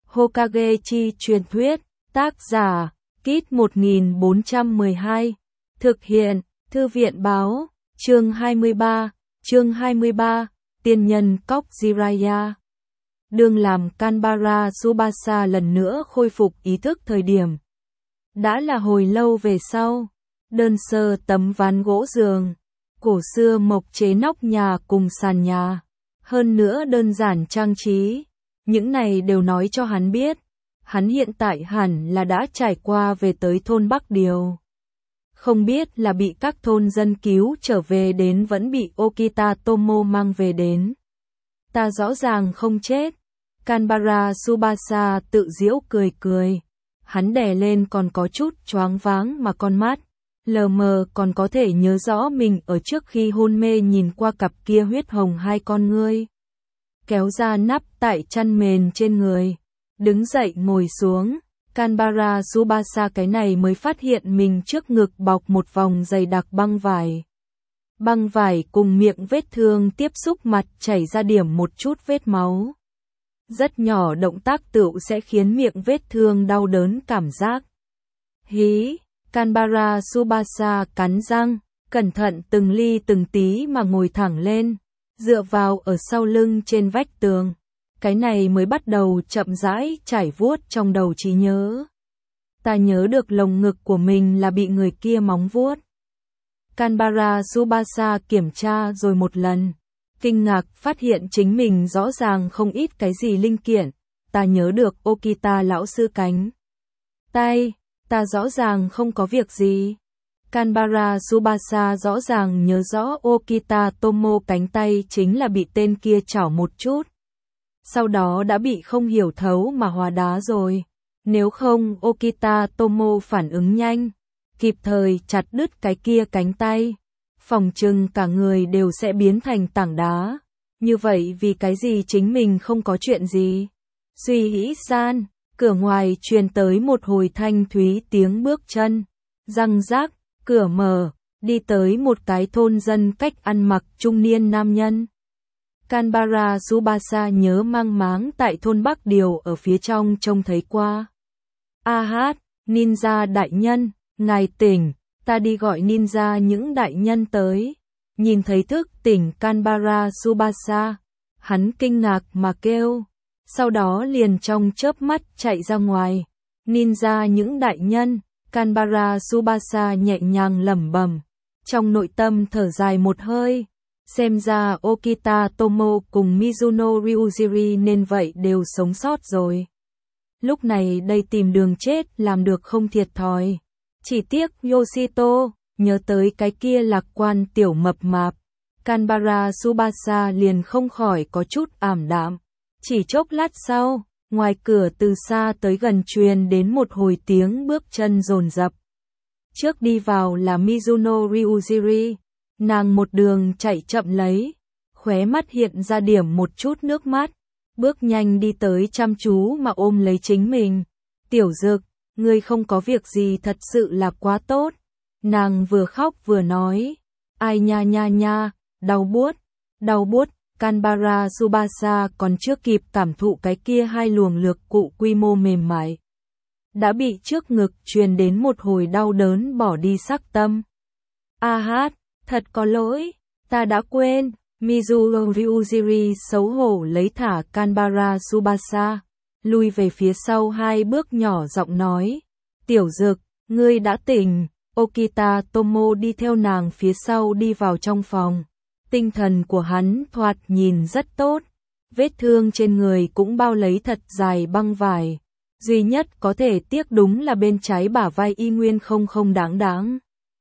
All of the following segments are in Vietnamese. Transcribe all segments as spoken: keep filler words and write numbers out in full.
Hokage chi truyền thuyết, tác giả, Kit một nghìn bốn trăm mười hai, thực hiện, Thư viện báo, chương hai mươi ba, chương hai mươi ba, tiên nhân cóc Jiraiya. Đương làm Kanbara Tsubasa lần nữa khôi phục ý thức thời điểm. Đã là hồi lâu về sau, đơn sơ tấm ván gỗ giường, cổ xưa mộc chế nóc nhà cùng sàn nhà, hơn nữa đơn giản trang trí, những này đều nói cho hắn biết, hắn hiện tại hẳn là đã trải qua về tới thôn Bắc Điều. Không biết là bị các thôn dân cứu trở về đến vẫn bị Okita Tomo mang về đến. Ta rõ ràng không chết. Kanbara Tsubasa tự giễu cười cười. Hắn đè lên còn có chút choáng váng mà con mắt. Lờ mờ còn có thể nhớ rõ mình ở trước khi hôn mê nhìn qua cặp kia huyết hồng hai con ngươi. Kéo ra nắp tại chăn mền trên người. Đứng dậy ngồi xuống. Kanbara Tsubasa cái này mới phát hiện mình trước ngực bọc một vòng dày đặc băng vải. Băng vải cùng miệng vết thương tiếp xúc mặt chảy ra điểm một chút vết máu. Rất nhỏ động tác tựu sẽ khiến miệng vết thương đau đớn cảm giác. Hí, Kanbara Tsubasa cắn răng, cẩn thận từng ly từng tí mà ngồi thẳng lên, dựa vào ở sau lưng trên vách tường. Cái này mới bắt đầu chậm rãi trải vuốt trong đầu trí nhớ. Ta nhớ được lồng ngực của mình là bị người kia móng vuốt. Kanbara Tsubasa kiểm tra rồi một lần. Kinh ngạc phát hiện chính mình rõ ràng không ít cái gì linh kiện. Ta nhớ được Okita lão sư cánh tay. Ta rõ ràng không có việc gì. Kanbara Tsubasa rõ ràng nhớ rõ Okita Tomo cánh tay chính là bị tên kia chảo một chút. Sau đó đã bị không hiểu thấu mà hóa đá rồi. Nếu không Okita Tomo phản ứng nhanh, kịp thời chặt đứt cái kia cánh tay, phòng chừng cả người đều sẽ biến thành tảng đá. Như vậy vì cái gì chính mình không có chuyện gì? Suy nghĩ san, cửa ngoài truyền tới một hồi thanh thúy tiếng bước chân. Răng rác, cửa mở, đi tới một cái thôn dân cách ăn mặc trung niên nam nhân. Kanbara Tsubasa nhớ mang máng tại thôn Bắc Điều ở phía trong trông thấy qua. A hát, ninja đại nhân, ngài tỉnh, ta đi gọi ninja những đại nhân tới. Nhìn thấy thức tỉnh Kanbara Tsubasa, hắn kinh ngạc mà kêu, sau đó liền trong chớp mắt chạy ra ngoài. Ninja những đại nhân, Kanbara Tsubasa nhẹ nhàng lẩm bẩm, trong nội tâm thở dài một hơi. Xem ra Okita Tomo cùng Mizuno Ryujiri nên vậy đều sống sót rồi. Lúc này đây tìm đường chết làm được không thiệt thòi. Chỉ tiếc Yoshito, nhớ tới cái kia lạc quan tiểu mập mạp. Kanbara Tsubasa liền không khỏi có chút ảm đạm. Chỉ chốc lát sau, ngoài cửa từ xa tới gần truyền đến một hồi tiếng bước chân dồn dập. Trước đi vào là Mizuno Ryujiri. Nàng một đường chạy chậm lấy, khóe mắt hiện ra điểm một chút nước mắt, bước nhanh đi tới chăm chú mà ôm lấy chính mình. Tiểu Dực, ngươi không có việc gì thật sự là quá tốt. Nàng vừa khóc vừa nói, ai nha nha nha, đau buốt, đau buốt. Kanbara Tsubasa còn chưa kịp cảm thụ cái kia hai luồng lược cụ quy mô mềm mại. Đã bị trước ngực truyền đến một hồi đau đớn bỏ đi sắc tâm. A hát. Thật có lỗi, ta đã quên. Mizuno Ryujiri xấu hổ lấy thả Kanbara Tsubasa, lui về phía sau hai bước nhỏ giọng nói, Tiểu Dực, ngươi đã tỉnh. Okita Tomo đi theo nàng phía sau đi vào trong phòng. Tinh thần của hắn thoạt nhìn rất tốt, vết thương trên người cũng bao lấy thật dài băng vải. Duy nhất có thể tiếc đúng là bên trái bả vai y nguyên không không đáng đáng.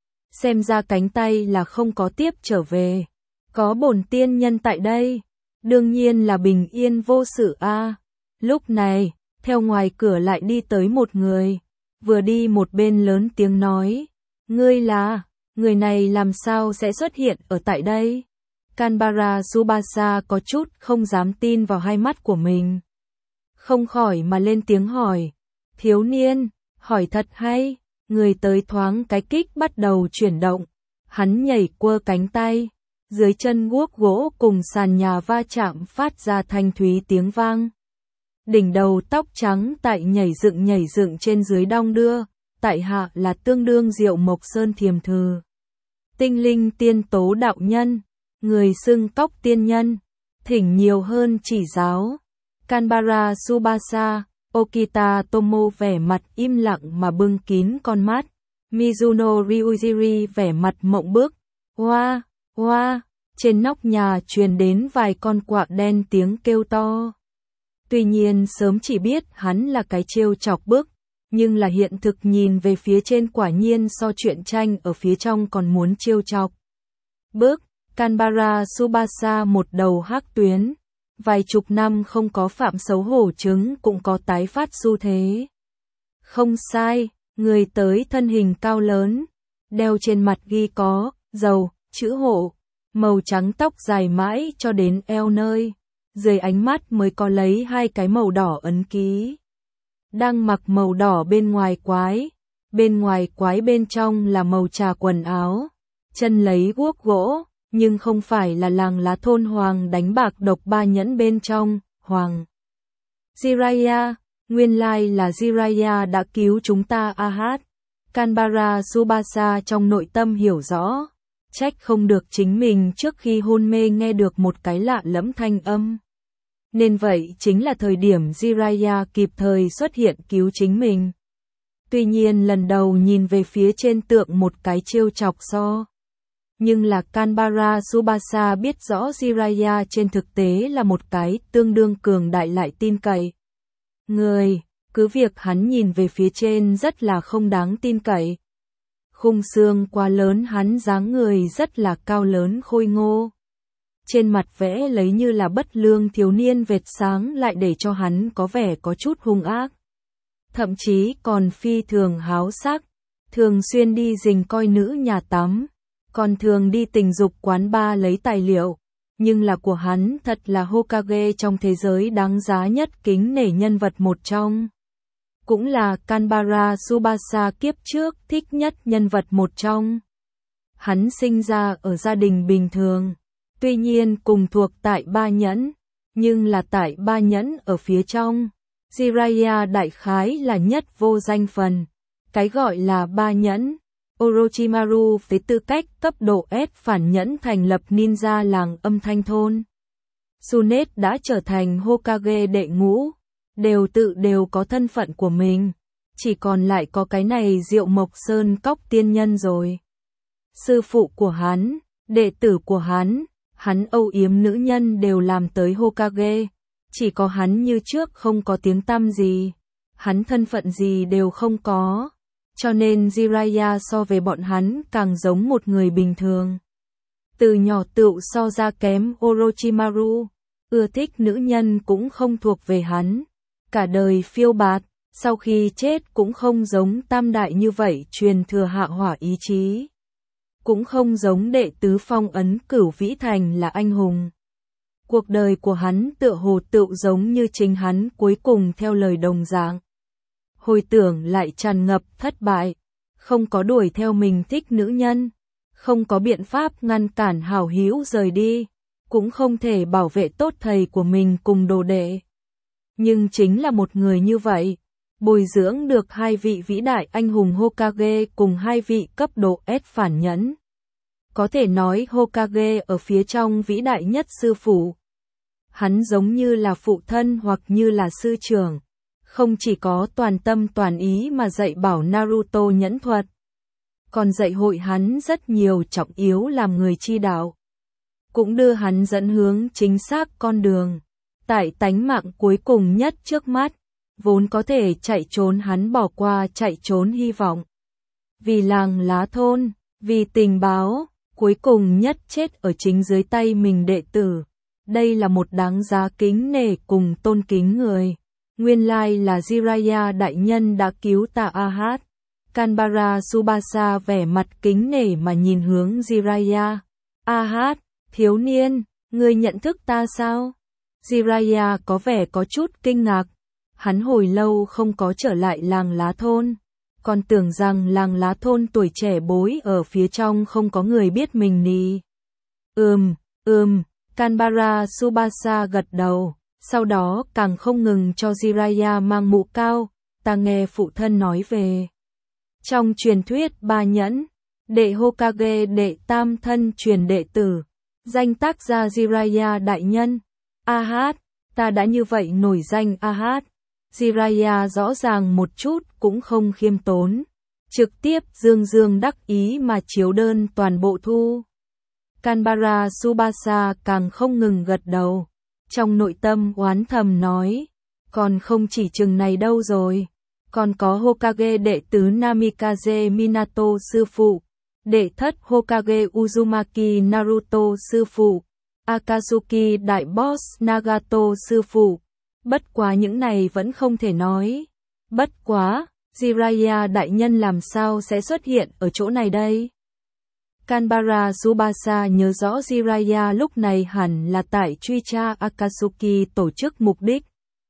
Xem ra cánh tay là không có tiếp trở về. Có bổn tiên nhân tại đây, đương nhiên là bình yên vô sự a. À. Lúc này, theo ngoài cửa lại đi tới một người, vừa đi một bên lớn tiếng nói, ngươi là, người này làm sao sẽ xuất hiện ở tại đây? Kanbara Tsubasa có chút không dám tin vào hai mắt của mình. Không khỏi mà lên tiếng hỏi, thiếu niên, hỏi thật hay? Người tới thoáng cái kích bắt đầu chuyển động, hắn nhảy quơ cánh tay, dưới chân guốc gỗ cùng sàn nhà va chạm phát ra thanh thúy tiếng vang. Đỉnh đầu tóc trắng tại nhảy dựng nhảy dựng trên dưới đong đưa, tại hạ là tương đương Diệu Mộc Sơn Thiềm Thừ. Tinh linh tiên tố đạo nhân, người xưng cóc tiên nhân, thỉnh nhiều hơn chỉ giáo. Kanbara Tsubasa, Okita Tomo vẻ mặt im lặng mà bưng kín con mắt. Mizuno Ryujiri vẻ mặt mộng bức. Hoa, hoa, trên nóc nhà truyền đến vài con quạ đen tiếng kêu to. Tuy nhiên sớm chỉ biết hắn là cái trêu chọc bức, nhưng là hiện thực nhìn về phía trên quả nhiên so truyện tranh ở phía trong còn muốn trêu chọc. Bức, Kanbara Tsubasa một đầu hắc tuyến, vài chục năm không có phạm xấu hổ chứng cũng có tái phát xu thế. Không sai, người tới thân hình cao lớn, đeo trên mặt ghi có, dầu, chữ hộ, màu trắng tóc dài mãi cho đến eo nơi, dưới ánh mắt mới có lấy hai cái màu đỏ ấn ký. Đang mặc màu đỏ bên ngoài quái, bên ngoài quái bên trong là màu trà quần áo, chân lấy guốc gỗ, nhưng không phải là làng lá thôn Hoàng đánh bạc độc ba nhẫn bên trong, Hoàng. Jiraiya, nguyên lai là Jiraiya đã cứu chúng ta a hát. Kanbara Tsubasa trong nội tâm hiểu rõ, trách không được chính mình trước khi hôn mê nghe được một cái lạ lẫm thanh âm. Nên vậy chính là thời điểm Jiraiya kịp thời xuất hiện cứu chính mình. Tuy nhiên lần đầu nhìn về phía trên tượng một cái trêu chọc so. Nhưng là Kanbara Tsubasa biết rõ Jiraiya trên thực tế là một cái tương đương cường đại lại tin cậy. Người, cứ việc hắn nhìn về phía trên rất là không đáng tin cậy. Khung xương quá lớn, hắn dáng người rất là cao lớn khôi ngô. Trên mặt vẽ lấy như là bất lương thiếu niên vệt sáng lại để cho hắn có vẻ có chút hung ác. Thậm chí còn phi thường háo sắc, thường xuyên đi rình coi nữ nhà tắm, còn thường đi tình dục quán bar lấy tài liệu. Nhưng là của hắn thật là Hokage trong thế giới đáng giá nhất kính nể nhân vật một trong. Cũng là Kanbara Tsubasa kiếp trước thích nhất nhân vật một trong. Hắn sinh ra ở gia đình bình thường, tuy nhiên cùng thuộc tại ba nhẫn, nhưng là tại ba nhẫn ở phía trong. Jiraiya đại khái là nhất vô danh phần. Cái gọi là ba nhẫn, Orochimaru với tư cách cấp độ S phản nhẫn thành lập ninja làng âm thanh thôn. Tsunade đã trở thành Hokage đệ ngũ, đều tự đều có thân phận của mình. Chỉ còn lại có cái này Diệu Mộc Sơn Cóc tiên nhân rồi. Sư phụ của hắn, đệ tử của hắn, hắn âu yếm nữ nhân đều làm tới Hokage. Chỉ có hắn như trước không có tiếng tăm gì. Hắn thân phận gì đều không có. Cho nên Jiraiya so về bọn hắn càng giống một người bình thường. Từ nhỏ tựu so ra kém Orochimaru, ưa thích nữ nhân cũng không thuộc về hắn. Cả đời phiêu bạt, sau khi chết cũng không giống tam đại như vậy truyền thừa hạ hỏa ý chí. Cũng không giống đệ tứ phong ấn Cửu Vĩ Thành là anh hùng. Cuộc đời của hắn tựa hồ tựu giống như chính hắn cuối cùng theo lời đồng dạng. Hồi tưởng lại tràn ngập thất bại, không có đuổi theo mình thích nữ nhân, không có biện pháp ngăn cản hảo hữu rời đi, cũng không thể bảo vệ tốt thầy của mình cùng đồ đệ. Nhưng chính là một người như vậy, bồi dưỡng được hai vị vĩ đại anh hùng Hokage cùng hai vị cấp độ S phản nhẫn. Có thể nói Hokage ở phía trong vĩ đại nhất sư phụ. Hắn giống như là phụ thân hoặc như là sư trưởng. Không chỉ có toàn tâm toàn ý mà dạy bảo Naruto nhẫn thuật, còn dạy hội hắn rất nhiều trọng yếu làm người chi đạo. Cũng đưa hắn dẫn hướng chính xác con đường. Tại tánh mạng cuối cùng nhất trước mắt, vốn có thể chạy trốn hắn bỏ qua chạy trốn hy vọng. Vì làng lá thôn, vì tình báo, cuối cùng nhất chết ở chính dưới tay mình đệ tử. Đây là một đáng giá kính nể cùng tôn kính người. Nguyên lai là Jiraiya đại nhân đã cứu ta a hát. Kanbara Tsubasa vẻ mặt kính nể mà nhìn hướng Jiraiya. A hát, thiếu niên, ngươi nhận thức ta sao? Jiraiya có vẻ có chút kinh ngạc. Hắn hồi lâu không có trở lại làng lá thôn. Còn tưởng rằng làng lá thôn tuổi trẻ bối ở phía trong không có người biết mình nì. Ừm, ừm, Kanbara Tsubasa gật đầu. Sau đó càng không ngừng cho Jiraiya mang mũ cao, ta nghe phụ thân nói về. Trong truyền thuyết ba nhẫn, đệ Hokage đệ tam thân truyền đệ tử, danh tác gia Jiraiya đại nhân. A hát, ta đã như vậy nổi danh A hát. Jiraiya rõ ràng một chút cũng không khiêm tốn, trực tiếp dương dương đắc ý mà chiếu đơn toàn bộ thu. Kanbara Tsubasa càng không ngừng gật đầu, trong nội tâm oán thầm nói, còn không chỉ chừng này đâu rồi, còn có Hokage đệ tứ Namikaze Minato sư phụ, đệ thất Hokage Uzumaki Naruto sư phụ, Akatsuki đại boss Nagato sư phụ. Bất quá những này vẫn không thể nói. Bất quá, Jiraiya đại nhân làm sao sẽ xuất hiện ở chỗ này đây? Kanbara Tsubasa nhớ rõ Jiraiya lúc này hẳn là tại truy tra Akatsuki tổ chức mục đích.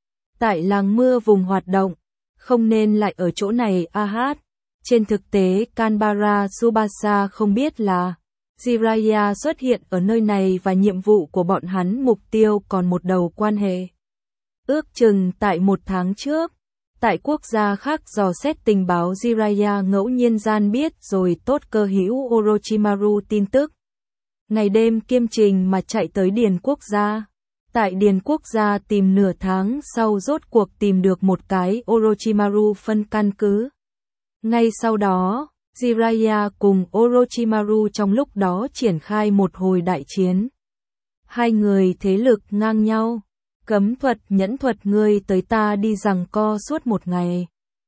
Tại làng mưa vùng hoạt động, không nên lại ở chỗ này A hát. Trên thực tế Kanbara Tsubasa không biết là Jiraiya xuất hiện ở nơi này và nhiệm vụ của bọn hắn mục tiêu còn một đầu quan hệ. Ước chừng tại một tháng trước, tại quốc gia khác dò xét tình báo Jiraiya ngẫu nhiên gian biết rồi tốt cơ hữu Orochimaru tin tức. Ngày đêm kiêm trình mà chạy tới Điền Quốc gia. Tại Điền Quốc gia tìm nửa tháng sau rốt cuộc tìm được một cái Orochimaru phân căn cứ. Ngay sau đó, Jiraiya cùng Orochimaru trong lúc đó triển khai một hồi đại chiến. Hai người thế lực ngang nhau. Cấm thuật nhẫn thuật ngươi tới ta đi giằng co suốt một ngày.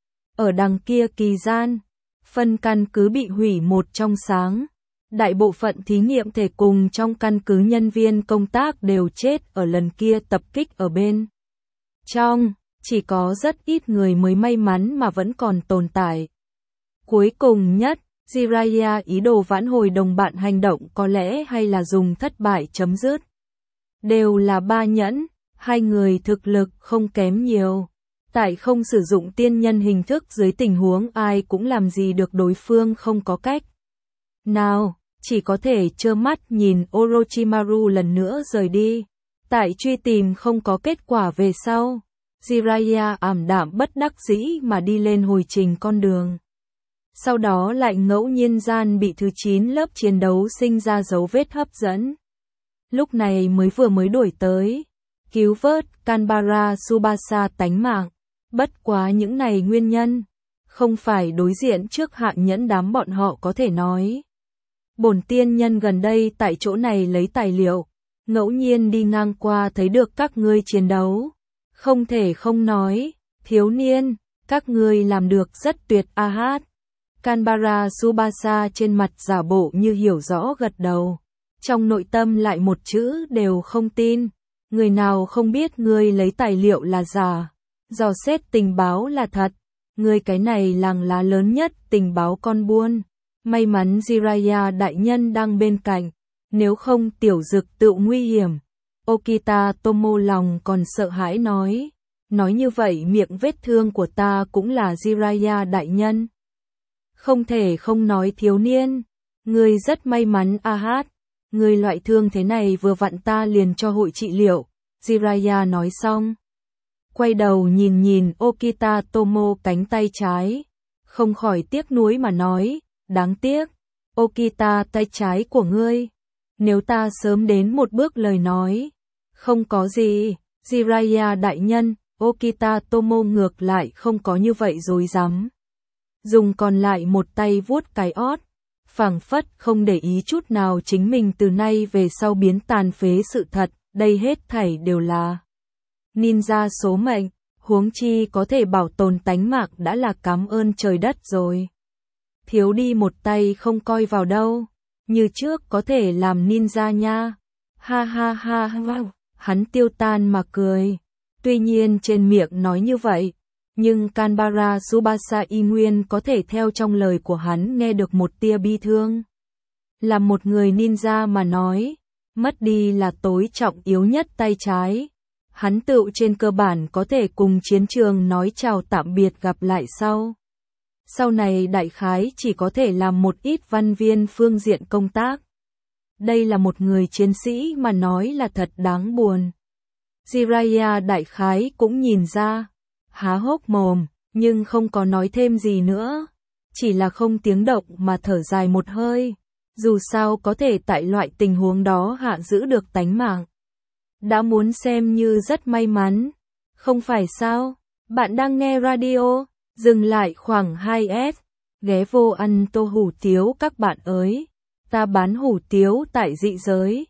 Ở đằng kia kỳ gian, phân căn cứ bị hủy một trong sáng. Đại bộ phận thí nghiệm thể cùng trong căn cứ nhân viên công tác đều chết ở lần kia tập kích ở bên trong, chỉ có rất ít người mới may mắn mà vẫn còn tồn tại. Cuối cùng nhất, Jiraiya ý đồ vãn hồi đồng bạn hành động có lẽ hay là dùng thất bại chấm dứt. Đều là ba nhẫn. Hai người thực lực không kém nhiều. Tại không sử dụng tiên nhân hình thức dưới tình huống ai cũng làm gì được đối phương không có cách. Nào, chỉ có thể trơ mắt nhìn Orochimaru lần nữa rời đi. Tại truy tìm không có kết quả về sau. Jiraiya ảm đạm bất đắc dĩ mà đi lên hồi trình con đường. Sau đó lại ngẫu nhiên gian bị thứ chín lớp chiến đấu sinh ra dấu vết hấp dẫn. Lúc này mới vừa mới đuổi tới. Cứu vớt Kanbara Tsubasa tánh mạng. Bất quá những này nguyên nhân, không phải đối diện trước hạng nhẫn đám bọn họ có thể nói. Bổn tiên nhân gần đây tại chỗ này lấy tài liệu, ngẫu nhiên đi ngang qua thấy được các ngươi chiến đấu. Không thể không nói, thiếu niên, các ngươi làm được rất tuyệt A hát. Kanbara Tsubasa trên mặt giả bộ như hiểu rõ gật đầu. Trong nội tâm lại một chữ đều không tin. Người nào không biết ngươi lấy tài liệu là giả, dò xét tình báo là thật, ngươi cái này làng lá lớn nhất tình báo con buôn. May mắn Jiraiya đại nhân đang bên cạnh, nếu không tiểu dực tự nguy hiểm. Okita Tomo lòng còn sợ hãi nói, nói như vậy miệng vết thương của ta cũng là Jiraiya đại nhân. Không thể không nói thiếu niên, ngươi rất may mắn A hát. Người loại thương thế này vừa vặn ta liền cho hội trị liệu. Jiraiya nói xong. Quay đầu nhìn nhìn Okita Tomo cánh tay trái. Không khỏi tiếc nuối mà nói. Đáng tiếc. Okita tay trái của ngươi. Nếu ta sớm đến một bước lời nói. Không có gì. Jiraiya đại nhân. Okita Tomo ngược lại không có như vậy dối dám. Dùng còn lại một tay vuốt cái ót. Phảng phất không để ý chút nào chính mình từ nay về sau biến tàn phế sự thật, đây hết thảy đều là ninja số mệnh, huống chi có thể bảo tồn tánh mạng đã là cảm ơn trời đất rồi. Thiếu đi một tay không coi vào đâu, như trước có thể làm ninja nha. Ha ha ha ha, hắn tiêu tan mà cười. Tuy nhiên trên miệng nói như vậy, nhưng Kanbara Tsubasa y nguyên có thể theo trong lời của hắn nghe được một tia bi thương. Là một người ninja mà nói, mất đi là tối trọng yếu nhất tay trái. Hắn tự trên cơ bản có thể cùng chiến trường nói chào tạm biệt gặp lại sau. Sau này đại khái chỉ có thể làm một ít văn viên phương diện công tác. Đây là một người chiến sĩ mà nói là thật đáng buồn. Jiraiya đại khái cũng nhìn ra, há hốc mồm, nhưng không có nói thêm gì nữa. Chỉ là không tiếng động mà thở dài một hơi. Dù sao có thể tại loại tình huống đó hạ giữ được tánh mạng. Đã muốn xem như rất may mắn. Không phải sao? Bạn đang nghe radio, dừng lại khoảng hai S. Ghé vô ăn tô hủ tiếu các bạn ơi. Ta bán hủ tiếu tại dị giới.